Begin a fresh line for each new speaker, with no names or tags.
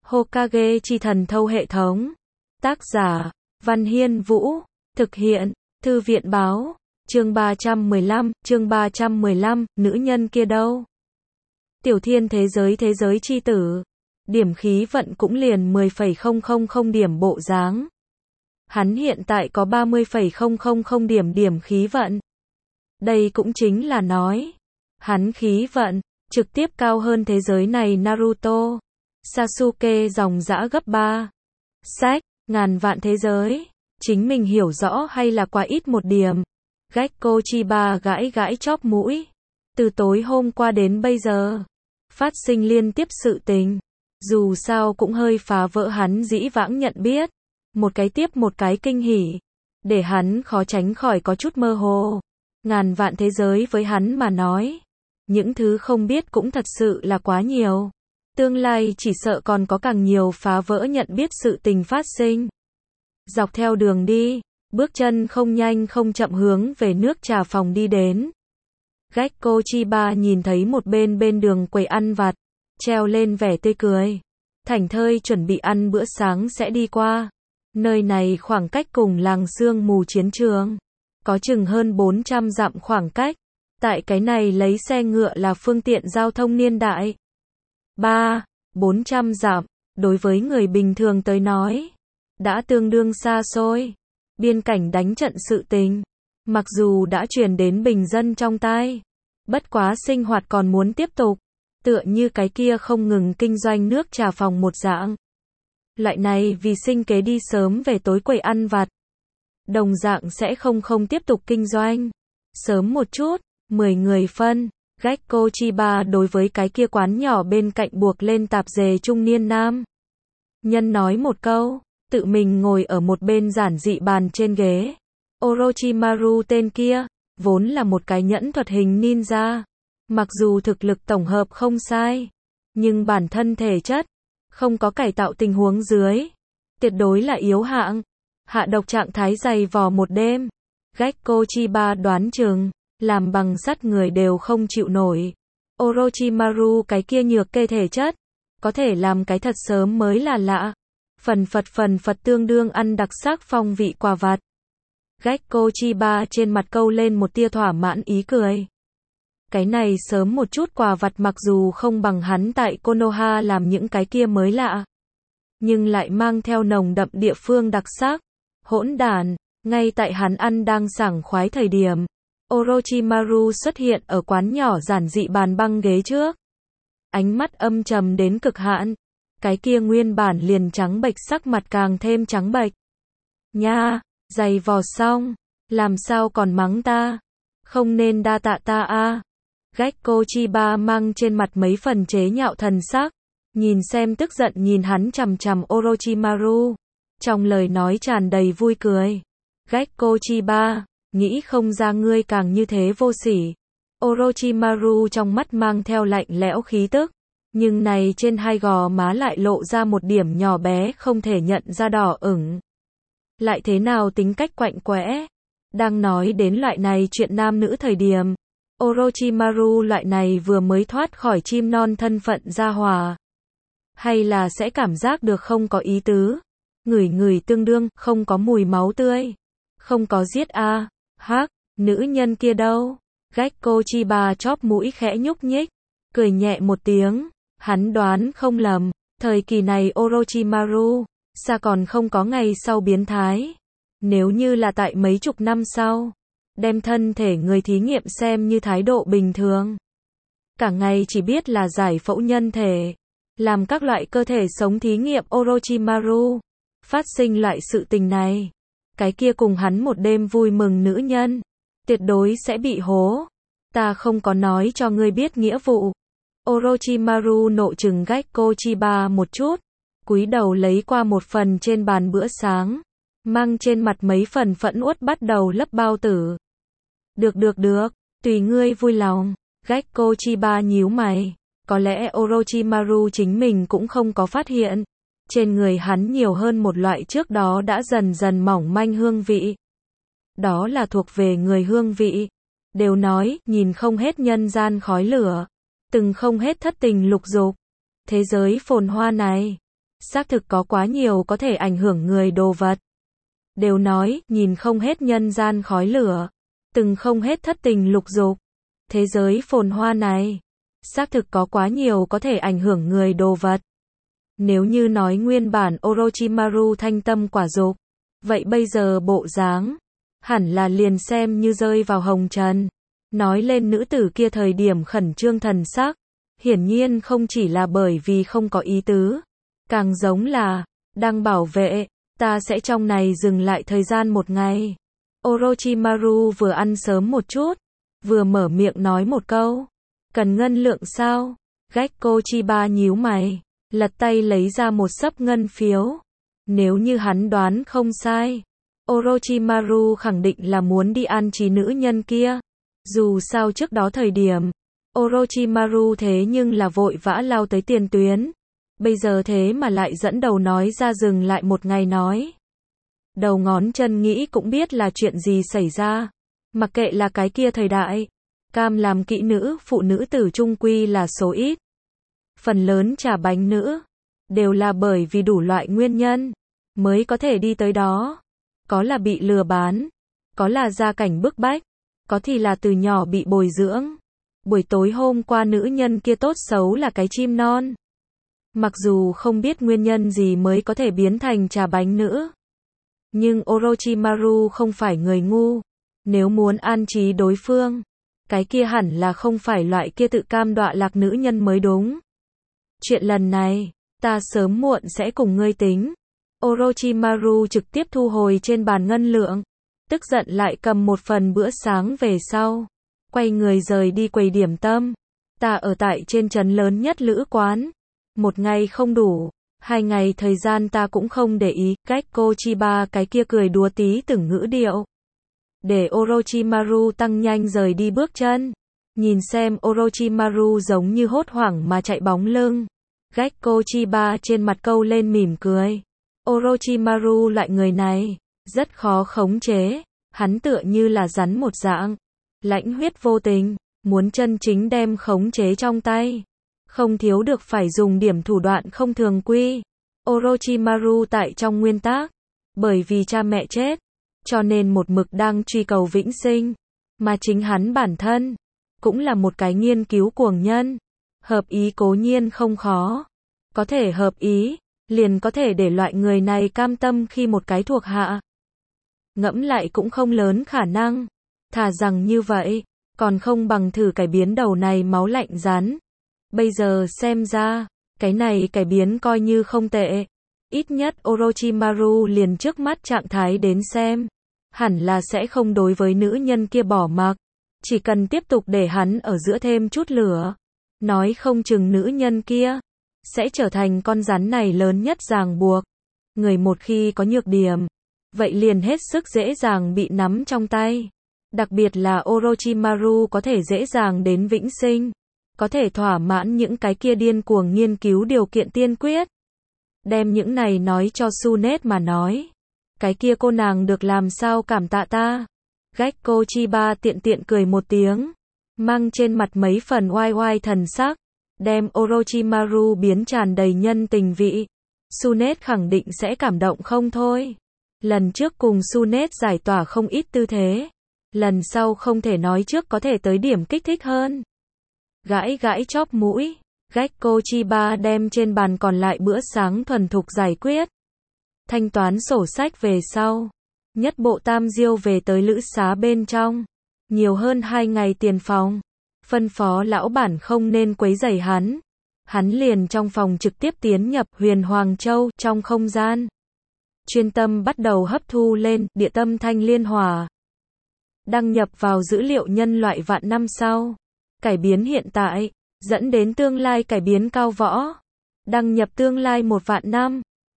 Hokage chi thần thâu hệ thống. Tác giả, Văn Hiên Vũ. Thực hiện, Thư viện báo. Chương 315, nữ nhân kia đâu? Tiểu thiên thế giới chi tử. Điểm khí vận cũng liền 10,000 điểm bộ dáng. Hắn hiện tại có 30,000 điểm khí vận. Đây cũng chính là nói, hắn khí vận trực tiếp cao hơn thế giới này Naruto, Sasuke dòng dã gấp 3. Sách, ngàn vạn thế giới, chính mình hiểu rõ hay là quá ít một điểm. Gekko Chiba gãi gãi chóp mũi. Từ tối hôm qua đến bây giờ, phát sinh liên tiếp sự tình. Dù sao cũng hơi phá vỡ hắn dĩ vãng nhận biết. Một cái tiếp một cái kinh hỉ. Để hắn khó tránh khỏi có chút mơ hồ. Ngàn vạn thế giới với hắn mà nói. Những thứ không biết cũng thật sự là quá nhiều. Tương lai chỉ sợ còn có càng nhiều phá vỡ nhận biết sự tình phát sinh. Dọc theo đường đi, bước chân không nhanh không chậm hướng về nước trà phòng đi đến. Gekko Chiba nhìn thấy một bên đường quầy ăn vặt, treo lên vẻ tươi cười. Thảnh thơi chuẩn bị ăn bữa sáng sẽ đi qua. Nơi này khoảng cách cùng làng sương mù chiến trường có chừng hơn 400 dặm khoảng cách. Tại cái này lấy xe ngựa là phương tiện giao thông niên đại. 400 dặm, đối với người bình thường tới nói, đã tương đương xa xôi. Biên cảnh đánh trận sự tình, mặc dù đã truyền đến bình dân trong tai, bất quá sinh hoạt còn muốn tiếp tục, tựa như cái kia không ngừng kinh doanh nước trà phòng một dạng. Loại này vì sinh kế đi sớm về tối quầy ăn vặt, đồng dạng sẽ không tiếp tục kinh doanh. Sớm một chút, 10 người phân. Gekko Chiba đối với cái kia quán nhỏ bên cạnh buộc lên tạp dề trung niên nam nhân nói một câu, tự mình ngồi ở một bên giản dị bàn trên ghế. Orochimaru tên kia, vốn là một cái nhẫn thuật hình ninja. Mặc dù thực lực tổng hợp không sai, nhưng bản thân thể chất, không có cải tạo tình huống dưới, tuyệt đối là yếu hạng. Hạ độc trạng thái dày vò một đêm. Gekko Chiba đoán chừng, làm bằng sắt người đều không chịu nổi. Orochimaru cái kia nhược kê thể chất, có thể làm cái thật sớm mới là lạ. Phần phật tương đương ăn đặc sắc phong vị quà vặt. Gekko Chiba trên mặt câu lên một tia thỏa mãn ý cười. Cái này sớm một chút quà vặt mặc dù không bằng hắn tại Konoha làm những cái kia mới lạ, nhưng lại mang theo nồng đậm địa phương đặc sắc. Hỗn đản, ngay tại hắn ăn đang sảng khoái thời điểm, Orochimaru xuất hiện ở quán nhỏ giản dị bàn băng ghế trước. Ánh mắt âm trầm đến cực hạn. Cái kia nguyên bản liền trắng bệch sắc mặt càng thêm trắng bệch. Nha, giày vò xong, làm sao còn mắng ta? Không nên đa tạ ta a. Gekko Chiba mang trên mặt mấy phần chế nhạo thần sắc, nhìn xem tức giận nhìn hắn chằm chằm Orochimaru, trong lời nói tràn đầy vui cười. Gekko Chiba, nghĩ không ra ngươi càng như thế vô sỉ. Orochimaru trong mắt mang theo lạnh lẽo khí tức, nhưng này trên hai gò má lại lộ ra một điểm nhỏ bé không thể nhận ra đỏ ửng. Lại thế nào tính cách quạnh quẽ? Đang nói đến loại này chuyện nam nữ thời điểm, Orochimaru loại này vừa mới thoát khỏi chim non thân phận gia hòa, hay là sẽ cảm giác được không có ý tứ, ngửi tương đương không có mùi máu tươi, không có giết a. Hắc, nữ nhân kia đâu? Gekko Chiba chóp mũi khẽ nhúc nhích, cười nhẹ một tiếng. Hắn đoán không lầm, thời kỳ này Orochimaru, xa còn không có ngày sau biến thái. Nếu như là tại mấy chục năm sau, đem thân thể người thí nghiệm xem như thái độ bình thường. Cả ngày chỉ biết là giải phẫu nhân thể, làm các loại cơ thể sống thí nghiệm Orochimaru. Phát sinh loại sự tình này, cái kia cùng hắn một đêm vui mừng nữ nhân, tuyệt đối sẽ bị hố. Ta không có nói cho ngươi biết nghĩa vụ. Orochimaru nộ trừng Gekko Chiba một chút, cúi đầu lấy qua một phần trên bàn bữa sáng, mang trên mặt mấy phần phẫn uất bắt đầu lấp bao tử. Được, tùy ngươi vui lòng. Gekko Chiba nhíu mày, có lẽ Orochimaru chính mình cũng không có phát hiện, trên người hắn nhiều hơn một loại trước đó đã dần dần mỏng manh hương vị. Đó là thuộc về người hương vị. Đều nói, nhìn không hết nhân gian khói lửa, từng không hết thất tình lục dục. Thế giới phồn hoa này, Xác thực có quá nhiều có thể ảnh hưởng người đồ vật. Đều nói, nhìn không hết nhân gian khói lửa, từng không hết thất tình lục dục. Thế giới phồn hoa này, xác thực có quá nhiều có thể ảnh hưởng người đồ vật. Nếu như nói nguyên bản Orochimaru thanh tâm quả dục, vậy bây giờ bộ dáng, hẳn là liền xem như rơi vào hồng trần. Nói lên nữ tử kia thời điểm khẩn trương thần sắc, hiển nhiên không chỉ là bởi vì không có ý tứ, càng giống là, đang bảo vệ, ta sẽ trong này dừng lại thời gian một ngày. Orochimaru vừa ăn sớm một chút, vừa mở miệng nói một câu, cần ngân lượng sao? Gekko Chiba nhíu mày, lật tay lấy ra một xấp ngân phiếu. Nếu như hắn đoán không sai, Orochimaru khẳng định là muốn đi an trí nữ nhân kia. Dù sao trước đó thời điểm, Orochimaru thế nhưng là vội vã lao tới tiền tuyến. Bây giờ thế mà lại dẫn đầu nói ra dừng lại một ngày nói. Đầu ngón chân nghĩ cũng biết là chuyện gì xảy ra. Mặc kệ là cái kia thời đại, cam làm kỹ nữ, phụ nữ tử trung quy là số ít. Phần lớn trà bánh nữ, đều là bởi vì đủ loại nguyên nhân, mới có thể đi tới đó. Có là bị lừa bán, có là gia cảnh bức bách, có thì là từ nhỏ bị bồi dưỡng. Buổi tối hôm qua nữ nhân kia tốt xấu là cái chim non. Mặc dù không biết nguyên nhân gì mới có thể biến thành trà bánh nữ. Nhưng Orochimaru không phải người ngu. Nếu muốn an trí đối phương, cái kia hẳn là không phải loại kia tự cam đọa lạc nữ nhân mới đúng. Chuyện lần này, ta sớm muộn sẽ cùng ngươi tính. Orochimaru trực tiếp thu hồi trên bàn ngân lượng. Tức giận lại cầm một phần bữa sáng về sau. Quay người rời đi quầy điểm tâm. Ta ở tại trên trấn lớn nhất lữ quán. Một ngày không đủ, 2 ngày thời gian ta cũng không để ý. Gekko Chiba cái kia cười đùa tí từng ngữ điệu. Để Orochimaru tăng nhanh rời đi bước chân. Nhìn xem Orochimaru giống như hốt hoảng mà chạy bóng lưng. Gekko Chiba trên mặt câu lên mỉm cười. Orochimaru loại người này, rất khó khống chế. Hắn tựa như là rắn một dạng. Lãnh huyết vô tình, muốn chân chính đem khống chế trong tay. Không thiếu được phải dùng điểm thủ đoạn không thường quy. Orochimaru tại trong nguyên tắc, bởi vì cha mẹ chết, cho nên một mực đang truy cầu vĩnh sinh. Mà chính hắn bản thân, cũng là một cái nghiên cứu cuồng nhân. Hợp ý cố nhiên không khó. Có thể hợp ý, liền có thể để loại người này cam tâm khi một cái thuộc hạ. Ngẫm lại cũng không lớn khả năng. Thà rằng như vậy, còn không bằng thử cải biến đầu này máu lạnh rắn. Bây giờ xem ra, cái này cải biến coi như không tệ. Ít nhất Orochimaru liền trước mắt trạng thái đến xem. Hẳn là sẽ không đối với nữ nhân kia bỏ mặc. Chỉ cần tiếp tục để hắn ở giữa thêm chút lửa. Nói không chừng nữ nhân kia sẽ trở thành con rắn này lớn nhất ràng buộc. Người một khi có nhược điểm, vậy liền hết sức dễ dàng bị nắm trong tay. Đặc biệt là Orochimaru có thể dễ dàng đến vĩnh sinh. Có thể thỏa mãn những cái kia điên cuồng nghiên cứu điều kiện tiên quyết. Đem những này nói cho Sunet mà nói. Cái kia cô nàng được làm sao cảm tạ ta. Gekko Chiba tiện tiện cười một tiếng. Mang trên mặt mấy phần oai oai thần sắc. Đem Orochimaru biến tràn đầy nhân tình vị. Sunet khẳng định sẽ cảm động không thôi. Lần trước cùng Sunet giải tỏa không ít tư thế. Lần sau không thể nói trước có thể tới điểm kích thích hơn. Gãi gãi chóp mũi, Gekko Chiba đem trên bàn còn lại bữa sáng thuần thục giải quyết. Thanh toán sổ sách về sau. Nhất bộ tam diêu về tới lữ xá bên trong. Nhiều hơn 2 ngày tiền phòng. Phân phó lão bản không nên quấy rầy hắn. Hắn liền trong phòng trực tiếp tiến nhập Huyền Hoàng Châu trong không gian. Chuyên tâm bắt đầu hấp thu lên địa tâm thanh liên hỏa. Đăng nhập vào dữ liệu nhân loại vạn năm sau. Cải biến hiện tại, dẫn đến tương lai cải biến cao võ. Đăng nhập tương lai 1 vạn năm.